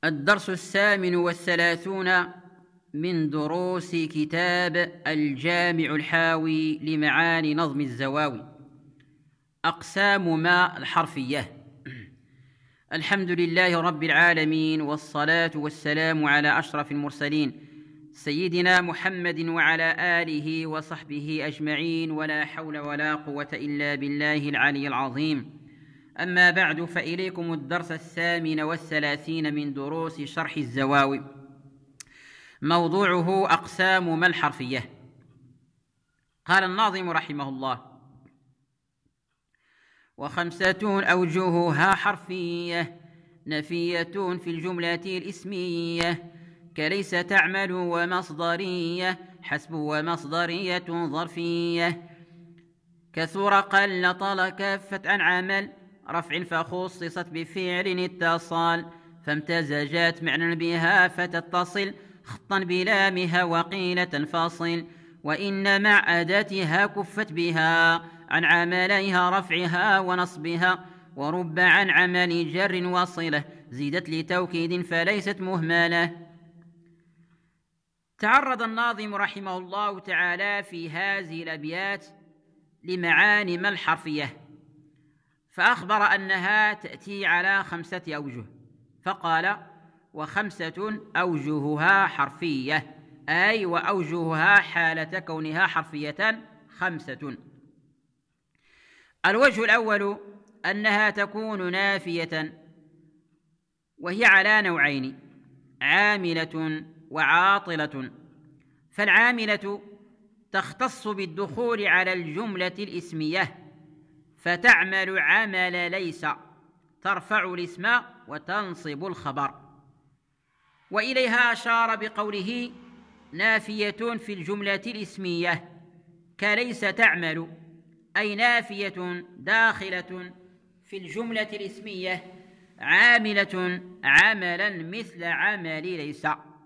الدرس 38 من دروس كتاب الجامع الحاوي لمعاني نظم الزواوي. أقسام ما الحرفية. الحمد لله رب العالمين، والصلاة والسلام على أشرف المرسلين سيدنا محمد وعلى آله وصحبه أجمعين، ولا حول ولا قوة إلا بالله العلي العظيم. أما بعد، فإليكم الدرس 38 من دروس شرح الزواوي، موضوعه أقسام ما الحرفية. قال الناظم رحمه الله: وخمسة أوجهها حرفية نفية في الجملة الإسمية، كليس تعمل ومصدرية حسب ومصدرية ظرفية، كثر قل طل كفت عن عمل رفع فخصصت بفعل اتصال، فامتزجت معنى بها فتتصل خطا بلامها وقيل تنفصل، وإن مع أداتها كفت بها عن عمليها رفعها ونصبها، ورب عن عمل جر وصلة زيدت لتوكيد فليست مهملة. تعرض الناظم رحمه الله تعالى في هذه الأبيات لمعاني ما الحرفية، فأخبر أنها تأتي على 5 أوجه، فقال: وخمسة أوجهها حرفية، أي وأوجهها حالة كونها حرفية 5. الوجه الأول أنها تكون نافية، وهي على نوعين: عاملة وعاطلة. فالعاملة تختص بالدخول على الجملة الإسمية، فتعمل عمل ليس ترفع الاسم وتنصب الخبر، وإليها أشار بقوله نافية في الجملة الإسمية كليس تعمل، أي نافية داخلة في الجملة الإسمية عاملة عملا مثل عمل ليس،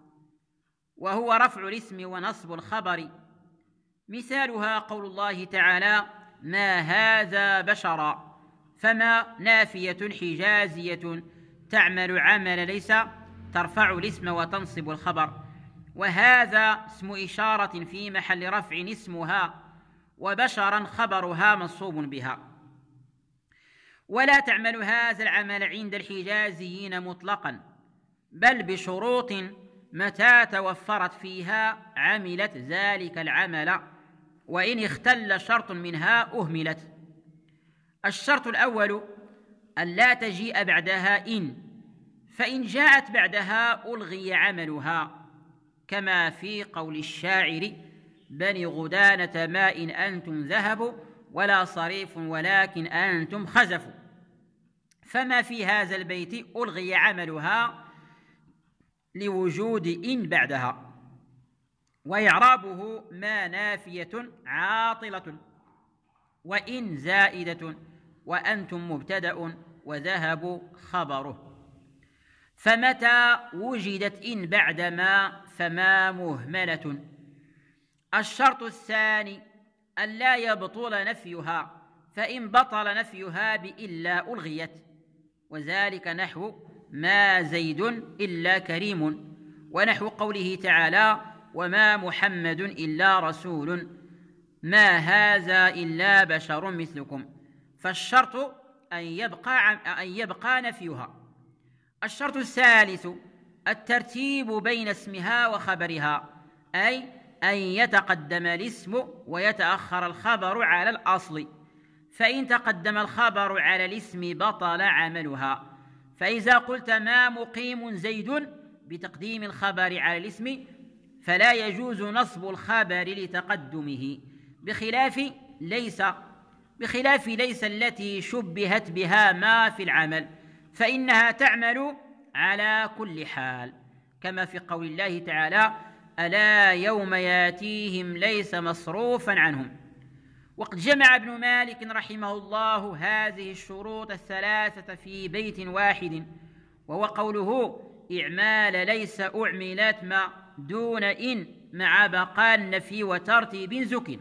وهو رفع الاسم ونصب الخبر. مثالها قول الله تعالى: ما هذا بشرا، فما نافية حجازية تعمل عمل ليس ترفع الاسم وتنصب الخبر، وهذا اسم إشارة في محل رفع اسمها، وبشرا خبرها منصوب بها. ولا تعمل هذا العمل عند الحجازيين مطلقا، بل بشروط متى توفرت فيها عملت ذلك العمل، وإن اختل شرط منها أهملت. الشرط الأول أن لا تجيء بعدها إن، فإن جاءت بعدها ألغي عملها، كما في قول الشاعر: بني غدانة ما إن أنتم ذهب ولا صريف ولكن أنتم خزف. فما في هذا البيت ألغي عملها لوجود إن بعدها. وإعرابه: ما نافية عاطلة، وإن زائدة، وأنتم مبتدأ، وذهب خبره. فمتى وجدت إن بعد ما فما مهملة. الشرط الثاني أن لا يبطل نفيها، فإن بطل نفيها بإلا ألغيت، وذلك نحو ما زيد إلا كريم، ونحو قوله تعالى: وما محمد إلا رسول ما هذا إلا بشر مثلكم. فالشرط أن يبقى نفيها. الشرط الثالث الترتيب بين اسمها وخبرها، أي أن يتقدم الاسم ويتأخر الخبر على الأصل، فإن تقدم الخبر على الاسم بطل عملها. فإذا قلت ما مقيم زيد بتقديم الخبر على الاسم فلا يجوز نصب الخبر لتقدمه، بخلاف ليس التي شبهت بها ما في العمل، فإنها تعمل على كل حال، كما في قول الله تعالى: ألا يوم ياتيهم ليس مصروفا عنهم. وقد جمع ابن مالك رحمه الله هذه الشروط 3 في بيت واحد، وهو قوله: إعمال ليس أعملت ما دون إن مع بقاء النفي وترتيب زك.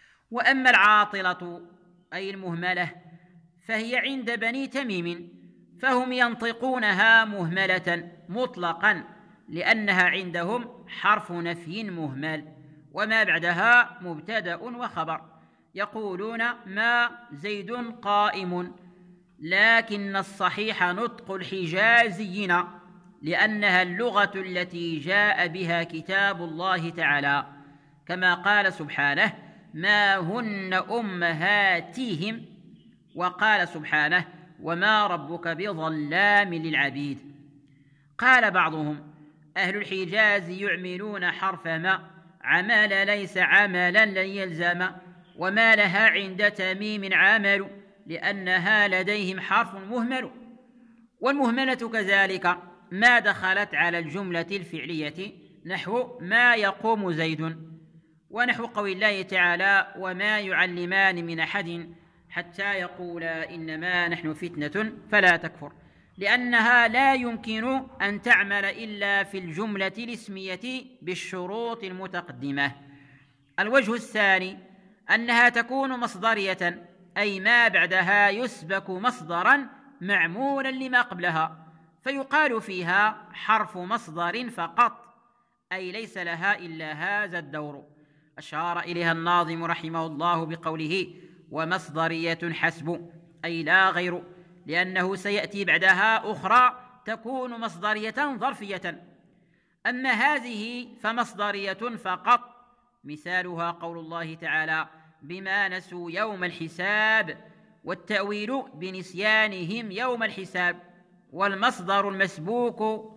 وأما العاطلة أي المهملة فهي عند بني تميم، فهم ينطقونها مهملة مطلقا لأنها عندهم حرف نفي مهمل، وما بعدها مبتدأ وخبر. يقولون ما زيد قائم، لكن الصحيح نطق الحجازيين لأنها اللغة التي جاء بها كتاب الله تعالى، كما قال سبحانه ما هن أمهاتهم، وقال سبحانه وما ربك بظلام للعبيد. قال بعضهم أهل الحجاز يعملون حرف ما عمل ليس عملا لن يلزم، وما لها عند تميم عمل لأنها لديهم حرف مهمل. والمهملة كذلك ما دخلت على الجملة الفعلية نحو ما يقوم زيد، ونحو قول الله تعالى وما يعلمان من أحد حتى يقولا إنما نحن فتنة فلا تكفر، لأنها لا يمكن أن تعمل إلا في الجملة الاسمية بالشروط المتقدمة. الوجه الثاني أنها تكون مصدرية، أي ما بعدها يسبك مصدرا معمولا لما قبلها، فيقال فيها حرف مصدر فقط، أي ليس لها إلا هذا الدور. أشار إليها الناظم رحمه الله بقوله ومصدرية حسب، أي لا غير، لأنه سيأتي بعدها أخرى تكون مصدرية ظرفية. أما هذه فمصدرية فقط، مثالها قول الله تعالى بما نسوا يوم الحساب، والتأويل بنسيانهم يوم الحساب. والمصدر المسبوك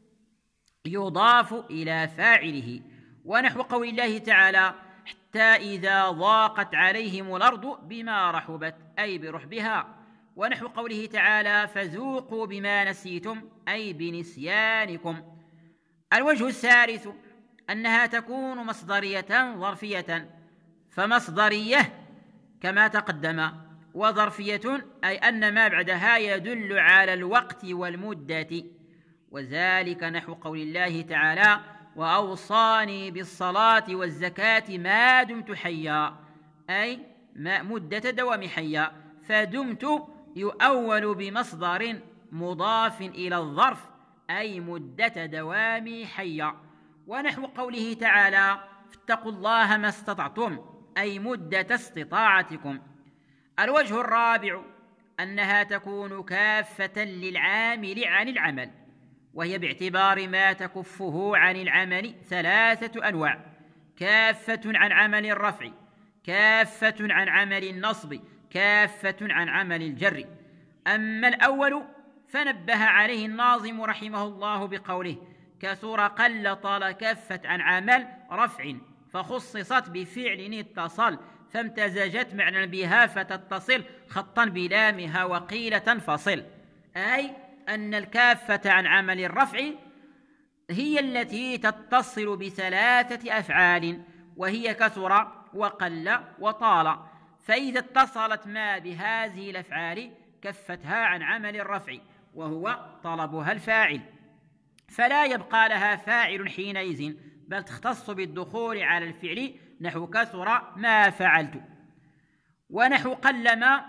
يضاف إلى فاعله، ونحو قول الله تعالى حتى إذا ضاقت عليهم الأرض بما رحبت، أي برحبها. ونحو قوله تعالى فذوقوا بما نسيتم، أي بنسيانكم. الوجه الثالث أنها تكون مصدرية ظرفية، فمصدرية كما تقدم، وظرفية أي أن ما بعدها يدل على الوقت والمدة، وذلك نحو قول الله تعالى وأوصاني بالصلاة والزكاة ما دمت حيا، أي مدة دوام حيا، فدمت يؤول بمصدر مضاف إلى الظرف، أي مدة دوام حيا. ونحو قوله تعالى فاتقوا الله ما استطعتم، أي مدة استطاعتكم. الوجه الرابع أنها تكون كافة للعامل عن العمل، وهي باعتبار ما تكفه عن العمل ثلاثة أنواع: كافة عن عمل الرفع، كافة عن عمل النصب، كافة عن عمل الجر. أما الأول فنبه عليه الناظم رحمه الله بقوله كثر قل طال كافة عن عمل رفع، فخصصت بفعل اتصل فامتزجت معنى بها فتتصل خطا بلامها وقيل تنفصل، أي أن الكافة عن عمل الرفع هي التي تتصل بثلاثة أفعال، وهي كثر وقل وطال، فإذا اتصلت ما بهذه الأفعال كفتها عن عمل الرفع وهو طلبها الفاعل، فلا يبقى لها فاعل حينئذ، بل تختص بالدخول على الفعل، نحو كثر ما فعلت. ونحو قلما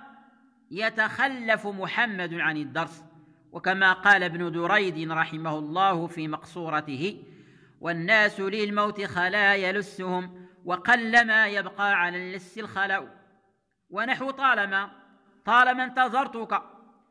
يتخلف محمد عن الدرس، وكما قال ابن دريد رحمه الله في مقصورته والناس للموت خلا يلسهم، وقلما يبقى على اللس الخلاء. ونحو طالما انتظرتك،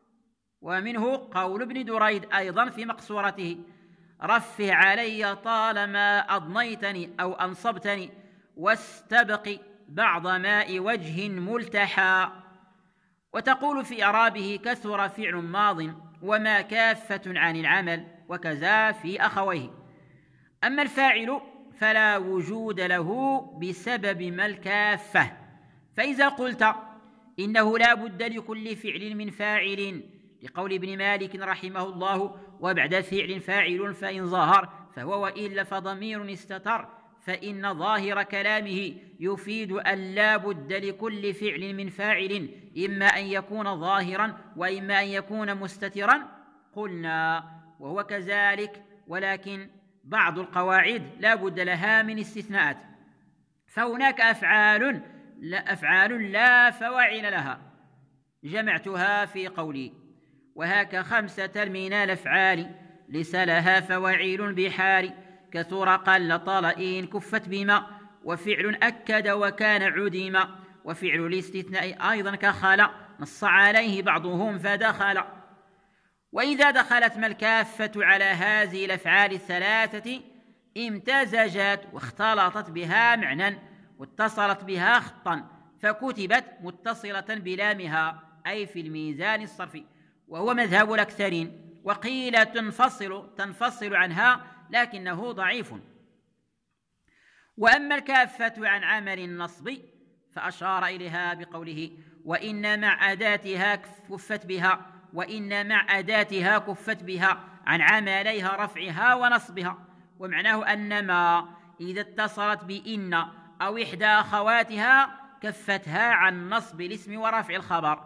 ومنه قول ابن دريد أيضا في مقصورته رفه علي طالما أضنيتني أو أنصبتني، واستبق بعض ماء وجه ملتحى. وتقول في إعرابه كثر فعل ماض وما كافة عن العمل، وكذا في أخويه. أما الفاعل فلا وجود له بسبب ما الكافة، فإذا قلت إنه لا بد لكل فعل من فاعل لقول ابن مالك رحمه الله وبعد فعل فاعل فإن ظهر فهو، وإلا فضمير استتر، فإن ظاهر كلامه يفيد أن لا بد لكل فعل من فاعل، إما أن يكون ظاهرا وإما أن يكون مستترا. قلنا وهو كذلك، ولكن بعض القواعد لا بد لها من استثناءات، فهناك أفعال لا فواعل لها، جمعتها في قولي وهاك 5 من الأفعال ليس لها فواعيل بحال، كثر قل طلئ كفت بما، وفعل أكد وكان عديما، وفعل الاستثناء أيضا كخلا نص عليه بعضهم فدخل. وإذا دخلت ما الكافة على هذه الأفعال الثلاثة امتزجت واختلطت بها معنى واتصلت بها خطا، فكتبت متصلة بلامها أي في الميزان الصرفي، وهو مذهب الأكثرين. وقيل تنفصل عنها لكنه ضعيف. وأما الكافة عن عمل النصب فأشار إليها بقوله وإن مع أداتها كفت بها، وإن مع أداتها كفت بها عن عمليها رفعها ونصبها. ومعناه أن ما إذا اتصلت بإن أو إحدى أخواتها كفتها عن نصب الاسم ورفع الخبر،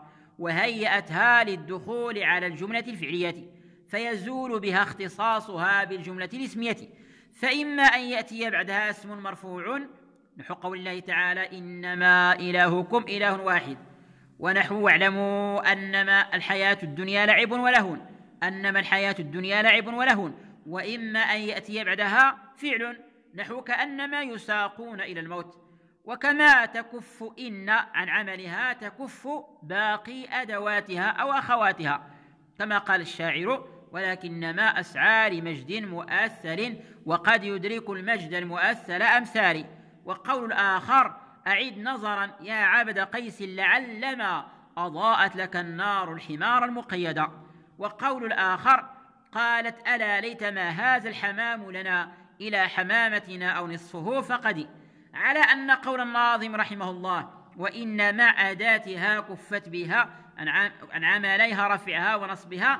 وهيأتها للدخول على الجملة الفعلية، فيزول بها اختصاصها بالجملة الاسمية. فإما أن يأتي بعدها اسم مرفوع نحو قول الله تعالى إنما إلهكم إله واحد، ونحو واعلموا أنما الحياة الدنيا لعب ولهون، أنما الحياة الدنيا لعب ولهون. وإما أن يأتي بعدها فعل نحو كأنما يساقون إلى الموت. وكما تكف إن عن عملها تكف باقي أدواتها أو أخواتها، كما قال الشاعر ولكنما أسعى لمجد مؤثر وقد يدرك المجد المؤثر أمثالي. وقول الآخر أعد نظرا يا عبد قيس لعلما أضاءت لك النار الحمار المقيدة. وقول الآخر قالت ألا ليتما هذا الحمام لنا إلى حمامتنا أو نصفه فقد. على أن قول الناظم رحمه الله وإن مع أداتها كفت بها عن عمليها رفعها ونصبها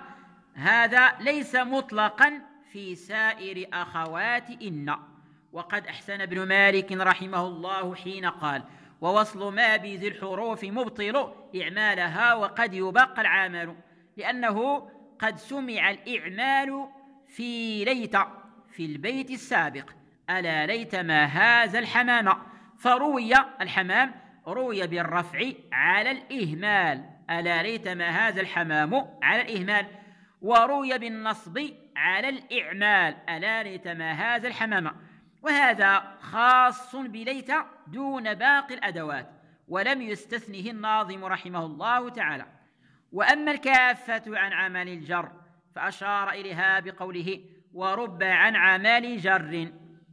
هذا ليس مطلقا في سائر أخوات إن. وقد أحسن ابن مالك رحمه الله حين قال ووصل ما بذي الحروف مبطل إعمالها وقد يبقى العامل، لأنه قد سمع الإعمال في ليت في البيت السابق ألا ليت ما هذا الحمام، فروي الحمام روي بالرفع على الإهمال ألا ليت ما هذا الحمام على الإهمال، وروي بالنصب على الإعمال ألا ليت ما هذا الحمام. وهذا خاص بليت دون باقي الأدوات، ولم يستثنه الناظم رحمه الله تعالى. وأما الكافة عن عمل الجر فأشار إليها بقوله ورب عن عمل جر،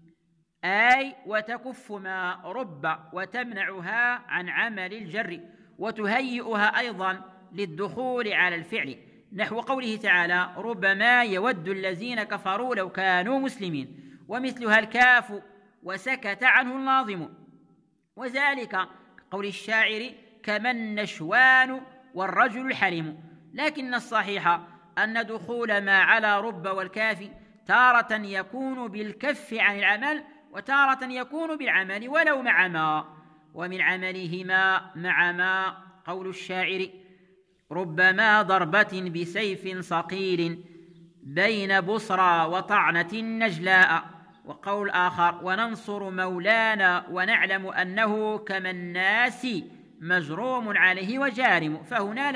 أي وتكف ما رب وتمنعها عن عمل الجر وتهيئها أيضا للدخول على الفعل، نحو قوله تعالى ربما يود الذين كفروا لو كانوا مسلمين، ومثلها الكاف وسكت عنه الناظم. وذلك قول الشاعر كما النشوان والرجل الحليم. لكن الصحيح أن دخول ما على رب والكاف تارة يكون بالكف عن العمل وتارة يكون بالعمل ولو مع ما، ومن عملهما مع ما قول الشاعر ربما ضربة بسيف صقيل بين بصرى وطعنة نجلاء. وقول آخر وننصر مولانا ونعلم أنه كما الناس مجروم عليه وجارم، فهنا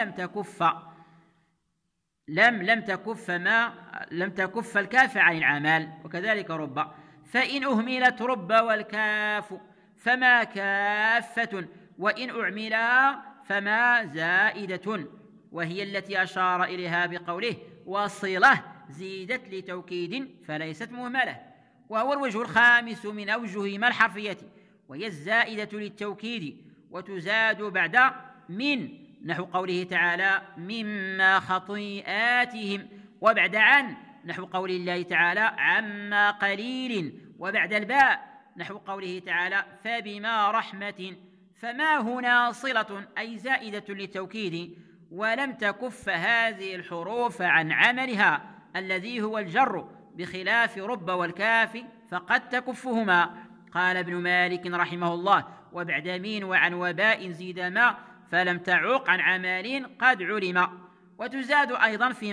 لم تكف الكاف عن العمل، وكذلك رب. فإن أهملت رب والكاف فما كافة، وإن أعملا فما زائدة، وهي التي أشار إليها بقوله وصلة زيدت لتوكيد فليست مهملة، وهو الوجه الخامس من أوجه ما الحرفية، وهي الزائدة للتوكيد وتزاد بعد من، نحو قوله تعالى مما خطيئاتهم، وبعد عن، نحو قول الله تعالى عما قليل، وبعد الباء نحو قوله تعالى فبما رحمة. فما هنا صلة أي زائدة للتوكيد، ولم تكف هذه الحروف عن عملها الذي هو الجر، بخلاف رب والكاف فقد تكفهما. قال ابن مالك رحمه الله وبعد مين وعن وباء زيد ما فلم تعق عن عمال قد علم. وتزاد أيضا في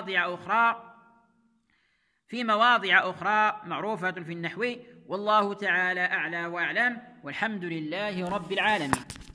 مواضع أخرى معروفة في النحو، والله تعالى أعلى وأعلم، والحمد لله رب العالمين.